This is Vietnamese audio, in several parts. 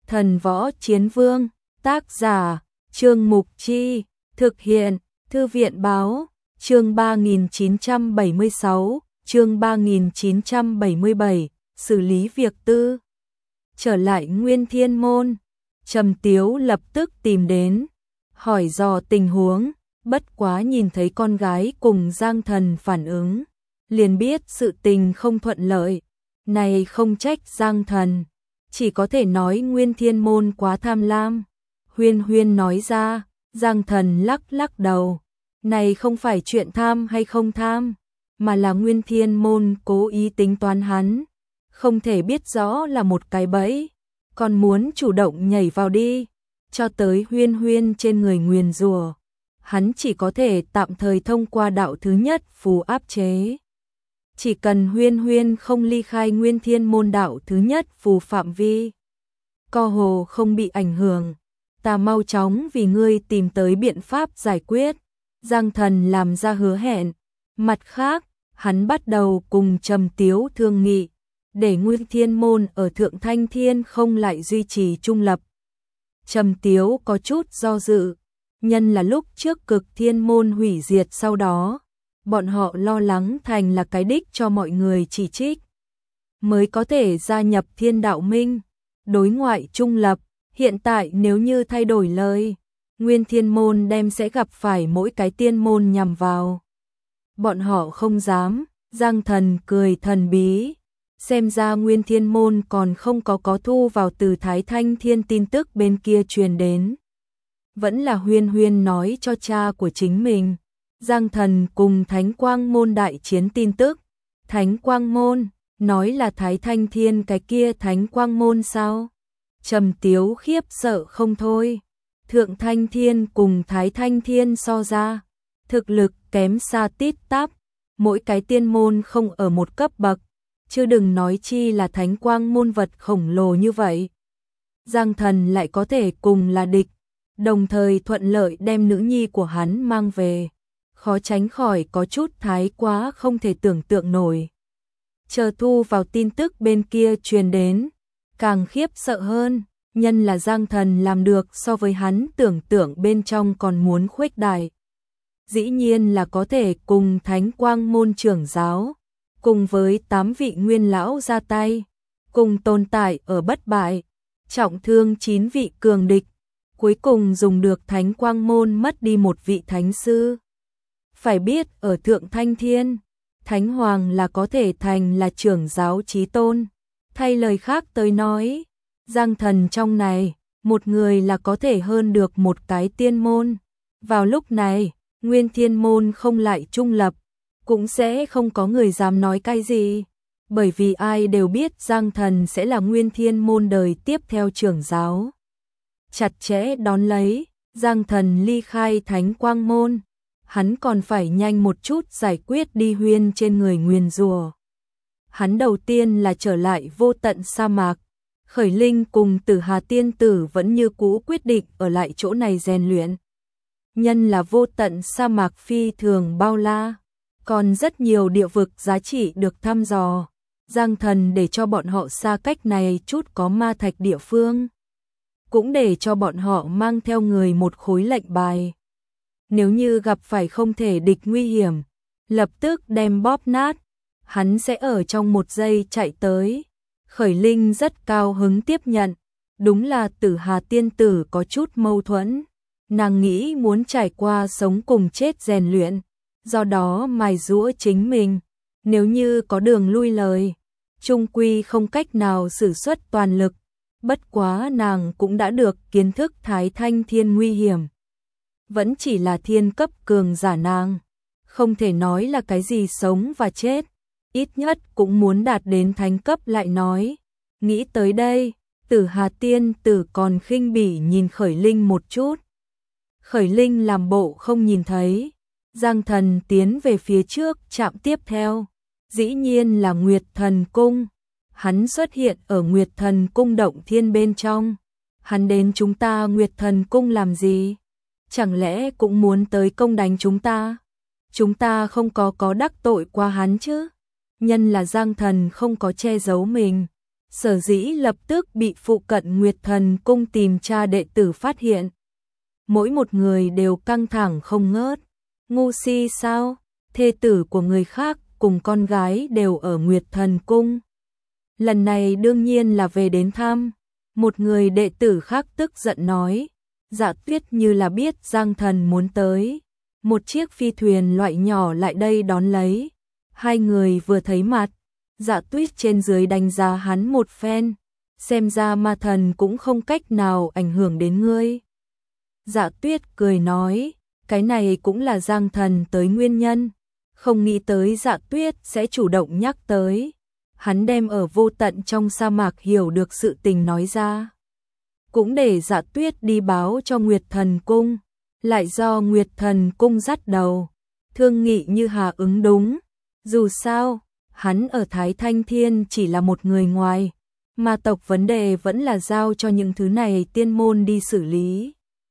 Thần Võ Chiến Vương, tác giả, Trương Mục Chi, thực hiện, Thư viện Báo, chương 3976, chương 3977, xử lý việc tư. Trở lại Nguyên Thiên Môn, Trầm Tiếu lập tức tìm đến, hỏi dò tình huống, bất quá nhìn thấy con gái cùng Giang Thần phản ứng, liền biết sự tình không thuận lợi, này không trách Giang Thần, chỉ có thể nói Nguyên Thiên Môn quá tham lam. Huyên Huyên nói ra, Giang Thần lắc lắc đầu, này không phải chuyện tham hay không tham, mà là Nguyên Thiên Môn cố ý tính toán hắn, không thể biết rõ là một cái bẫy, còn muốn chủ động nhảy vào đi, cho tới Huyên Huyên trên người nguyền rủa, hắn chỉ có thể tạm thời thông qua đạo thứ nhất phù áp chế. Chỉ cần Huyên Huyên không ly khai Nguyên Thiên Môn đạo thứ nhất phù phạm vi, co hồ không bị ảnh hưởng, ta mau chóng vì ngươi tìm tới biện pháp giải quyết. Giang Thần làm ra hứa hẹn. Mặt khác, hắn bắt đầu cùng Trầm Tiếu thương nghị, để Nguyên Thiên Môn ở Thượng Thanh Thiên không lại duy trì trung lập. Trầm Tiếu có chút do dự, nhân là lúc trước Cực Thiên Môn hủy diệt sau đó, bọn họ lo lắng thành là cái đích cho mọi người chỉ trích, mới có thể gia nhập Thiên Đạo Minh, đối ngoại trung lập. Hiện tại nếu như thay đổi lời, Nguyên Thiên Môn đem sẽ gặp phải mỗi cái tiên môn nhằm vào. Bọn họ không dám. Giang Thần cười thần bí, xem ra Nguyên Thiên Môn còn không có thu vào từ Thái Thanh Thiên tin tức bên kia truyền đến. Vẫn là Huyên Huyên nói cho cha của chính mình. Giang Thần cùng Thánh Quang Môn đại chiến tin tức. Thánh Quang Môn, nói là Thái Thanh Thiên cái kia Thánh Quang Môn sao? Trầm Tiếu khiếp sợ không thôi. Thượng Thanh Thiên cùng Thái Thanh Thiên so ra, thực lực kém xa tít tắp, mỗi cái tiên môn không ở một cấp bậc, chứ đừng nói chi là Thánh Quang Môn vật khổng lồ như vậy. Giang Thần lại có thể cùng là địch, đồng thời thuận lợi đem nữ nhi của hắn mang về, khó tránh khỏi có chút thái quá không thể tưởng tượng nổi. Chờ thu vào tin tức bên kia truyền đến, càng khiếp sợ hơn, nhân là Giang Thần làm được so với hắn tưởng tượng bên trong còn muốn khuếch đại. Dĩ nhiên là có thể cùng Thánh Quang Môn trưởng giáo, cùng với 8 vị nguyên lão ra tay, cùng tồn tại ở bất bại, trọng thương 9 vị cường địch, cuối cùng dùng được Thánh Quang Môn mất đi một vị thánh sư. Phải biết ở Thượng Thanh Thiên, Thánh Hoàng là có thể thành là trưởng giáo chí tôn. Thay lời khác tới nói, Giang Thần trong này, một người là có thể hơn được một cái tiên môn. Vào lúc này, Nguyên Thiên Môn không lại trung lập, cũng sẽ không có người dám nói cái gì, bởi vì ai đều biết Giang Thần sẽ là Nguyên Thiên Môn đời tiếp theo trưởng giáo. Chặt chẽ đón lấy, Giang Thần ly khai Thánh Quang Môn, hắn còn phải nhanh một chút giải quyết đi Huyên trên người nguyền rủa. Hắn đầu tiên là trở lại Vô Tận sa mạc, Khởi Linh cùng Tử Hà tiên tử vẫn như cũ quyết định ở lại chỗ này rèn luyện. Nhân là Vô Tận sa mạc phi thường bao la, còn rất nhiều địa vực giá trị được thăm dò. Giang Thần để cho bọn họ xa cách này chút có ma thạch địa phương, cũng để cho bọn họ mang theo người một khối lệnh bài. Nếu như gặp phải không thể địch nguy hiểm, lập tức đem bóp nát. Hắn sẽ ở trong một giây chạy tới. Khởi Linh rất cao hứng tiếp nhận. Đúng là Tử Hà tiên tử có chút mâu thuẫn. Nàng nghĩ muốn trải qua sống cùng chết rèn luyện, do đó mài giũa chính mình. Nếu như có đường lui lời, chung quy không cách nào sử xuất toàn lực. Bất quá nàng cũng đã được kiến thức Thái Thanh Thiên nguy hiểm. Vẫn chỉ là thiên cấp cường giả nàng, không thể nói là cái gì sống và chết. Ít nhất cũng muốn đạt đến thánh cấp lại nói. Nghĩ tới đây, Tử Hà tiên tử còn khinh bỉ nhìn Khởi Linh một chút. Khởi Linh làm bộ không nhìn thấy. Giang Thần tiến về phía trước trạm tiếp theo, dĩ nhiên là Nguyệt Thần Cung. Hắn xuất hiện ở Nguyệt Thần Cung động thiên bên trong. Hắn đến chúng ta Nguyệt Thần Cung làm gì? Chẳng lẽ cũng muốn tới công đánh chúng ta? Chúng ta không có đắc tội qua hắn chứ? Nhân là Giang Thần không có che giấu mình, Sở dĩ lập tức bị phụ cận Nguyệt Thần Cung tìm tra đệ tử phát hiện. Mỗi một người đều căng thẳng không ngớt. Ngu si sao? Thê tử của người khác cùng con gái đều ở Nguyệt Thần Cung. Lần này đương nhiên là về đến thăm. Một người đệ tử khác tức giận nói. Dạ Tuyết như là biết Giang Thần muốn tới. Một chiếc phi thuyền loại nhỏ lại đây đón lấy. Hai người vừa thấy mặt. Dạ Tuyết trên dưới đánh giá hắn một phen. Xem ra ma thần cũng không cách nào ảnh hưởng đến ngươi. Dạ Tuyết cười nói. Cái này cũng là Giang Thần tới nguyên nhân. Không nghĩ tới Dạ Tuyết sẽ chủ động nhắc tới. Hắn đem ở vô tận trong sa mạc hiểu được sự tình nói ra. Cũng để Dạ Tuyết đi báo cho Nguyệt Thần Cung. Lại do Nguyệt Thần Cung dắt đầu. Thương nghị như Hà ứng đúng. Dù sao, hắn ở Thái Thanh Thiên chỉ là một người ngoài. Ma tộc vấn đề vẫn là giao cho những thứ này tiên môn đi xử lý.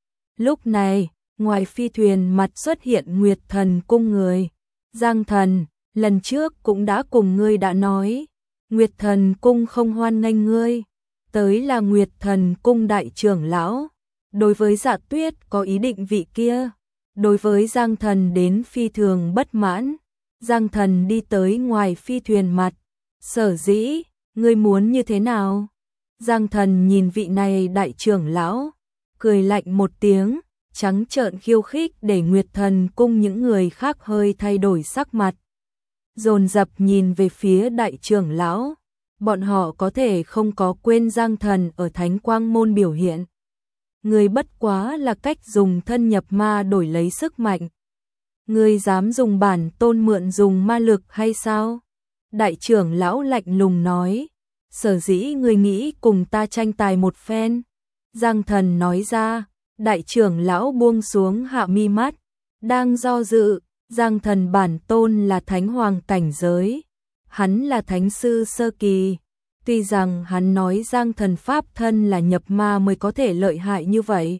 Lúc này, ngoài phi thuyền mặt xuất hiện Nguyệt Thần Cung người. Giang Thần, lần trước cũng đã cùng ngươi đã nói. Nguyệt Thần Cung không hoan nghênh ngươi. Tới là Nguyệt Thần Cung đại trưởng lão. Đối với Dạ Tuyết có ý định vị kia. Đối với Giang Thần đến phi thường bất mãn. Giang Thần đi tới ngoài phi thuyền mặt. Sở dĩ, ngươi muốn như thế nào? Giang Thần nhìn vị này đại trưởng lão. Cười lạnh một tiếng. Trắng trợn khiêu khích để Nguyệt Thần Cung những người khác hơi thay đổi sắc mặt. Dồn dập nhìn về phía đại trưởng lão. Bọn họ có thể không có quên Giang Thần ở Thánh Quang Môn biểu hiện. Người bất quá là cách dùng thân nhập ma đổi lấy sức mạnh. Người dám dùng bản tôn mượn dùng ma lực hay sao? Đại trưởng lão lạnh lùng nói. Sở dĩ người nghĩ cùng ta tranh tài một phen. Giang Thần nói ra. Đại trưởng lão buông xuống hạ mi mắt. Đang do dự. Giang Thần bản tôn là thánh hoàng cảnh giới. Hắn là thánh sư sơ kỳ. Tuy rằng hắn nói Giang Thần pháp thân là nhập ma mới có thể lợi hại như vậy.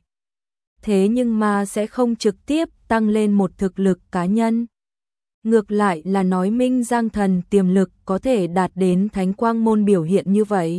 Thế nhưng ma sẽ không trực tiếp tăng lên một thực lực cá nhân. Ngược lại là nói minh Giang Thần tiềm lực có thể đạt đến Thánh Quang Môn biểu hiện như vậy.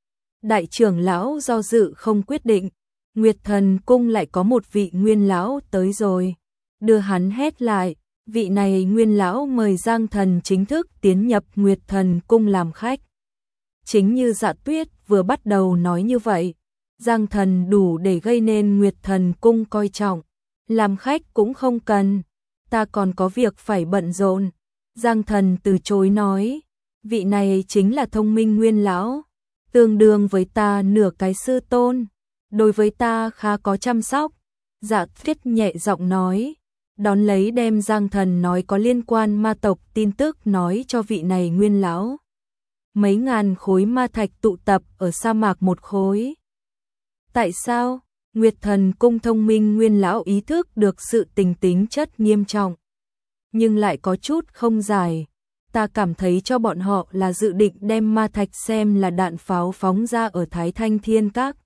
Đại trưởng lão do dự không quyết định. Nguyệt Thần Cung lại có một vị nguyên lão tới rồi. Đưa hắn hét lại. Vị này nguyên lão mời Giang Thần chính thức tiến nhập Nguyệt Thần Cung làm khách. Chính như Dạ Tuyết vừa bắt đầu nói như vậy, Giang Thần đủ để gây nên Nguyệt Thần Cung coi trọng. Làm khách cũng không cần, ta còn có việc phải bận rộn. Giang Thần từ chối nói, vị này chính là thông minh nguyên lão, tương đương với ta nửa cái sư tôn, đối với ta khá có chăm sóc. Dạ Tuyết nhẹ giọng nói. Đón lấy đem Giang Thần nói có liên quan ma tộc tin tức nói cho vị này nguyên lão. Mấy ngàn khối ma thạch tụ tập ở sa mạc một khối. Tại sao? Nguyệt Thần Cung thông minh nguyên lão ý thức được sự tình tính chất nghiêm trọng. Nhưng lại có chút không giải. Ta cảm thấy cho bọn họ là dự định đem ma thạch xem là đạn pháo phóng ra ở Thái Thanh Thiên các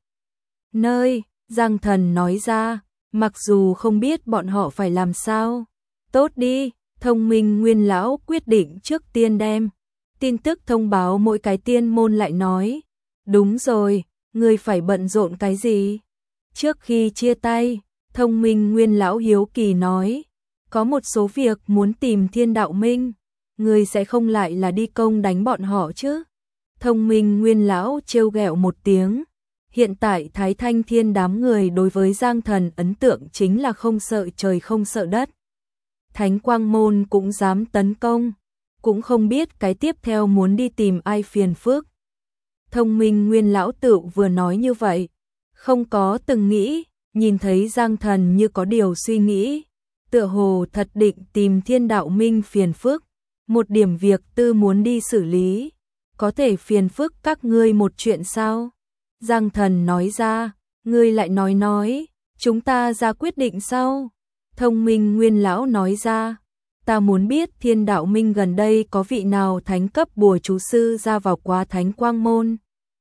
nơi. Giang Thần nói ra. Mặc dù không biết bọn họ phải làm sao. Tốt đi, thông minh nguyên lão quyết định trước tiên đem tin tức thông báo mỗi cái tiên môn lại nói. Đúng rồi, ngươi phải bận rộn cái gì? Trước khi chia tay, thông minh nguyên lão hiếu kỳ nói. Có một số việc muốn tìm Thiên Đạo Minh. Ngươi sẽ không lại là đi công đánh bọn họ chứ? Thông minh nguyên lão trêu ghẹo một tiếng. Hiện tại Thái Thanh Thiên đám người đối với Giang Thần ấn tượng chính là không sợ trời không sợ đất. Thánh Quang Môn cũng dám tấn công, cũng không biết cái tiếp theo muốn đi tìm ai phiền phức. Thông minh nguyên lão tự vừa nói như vậy, không có từng nghĩ, nhìn thấy Giang Thần như có điều suy nghĩ, tựa hồ thật định tìm Thiên Đạo Minh phiền phức, một điểm việc tư muốn đi xử lý, có thể phiền phức các ngươi một chuyện sao? Giang Thần nói ra, ngươi lại nói, chúng ta ra quyết định sau. Thông minh nguyên lão nói ra, ta muốn biết Thiên Đạo Minh gần đây có vị nào thánh cấp bùa chú sư ra vào qua Thánh Quang Môn.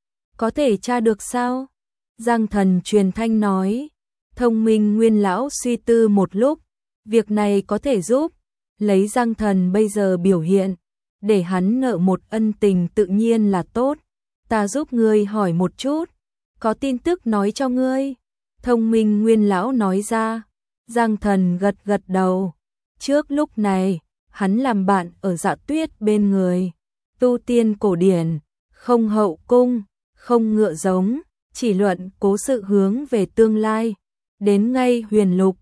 Có thể tra được sao? Giang Thần truyền thanh nói, thông minh nguyên lão suy tư một lúc, việc này có thể giúp, lấy Giang Thần bây giờ biểu hiện, để hắn nợ một ân tình tự nhiên là tốt. ta giúp ngươi hỏi một chút, có tin tức nói cho ngươi. Thông minh Nguyên lão nói ra. Giang Thần gật gật đầu. Trước lúc này, hắn làm bạn ở Dạ Tuyết bên người, tu tiên cổ điển, không hậu cung, không ngựa giống, chỉ luận cố sự hướng về tương lai. Đến ngay Huyền Lục,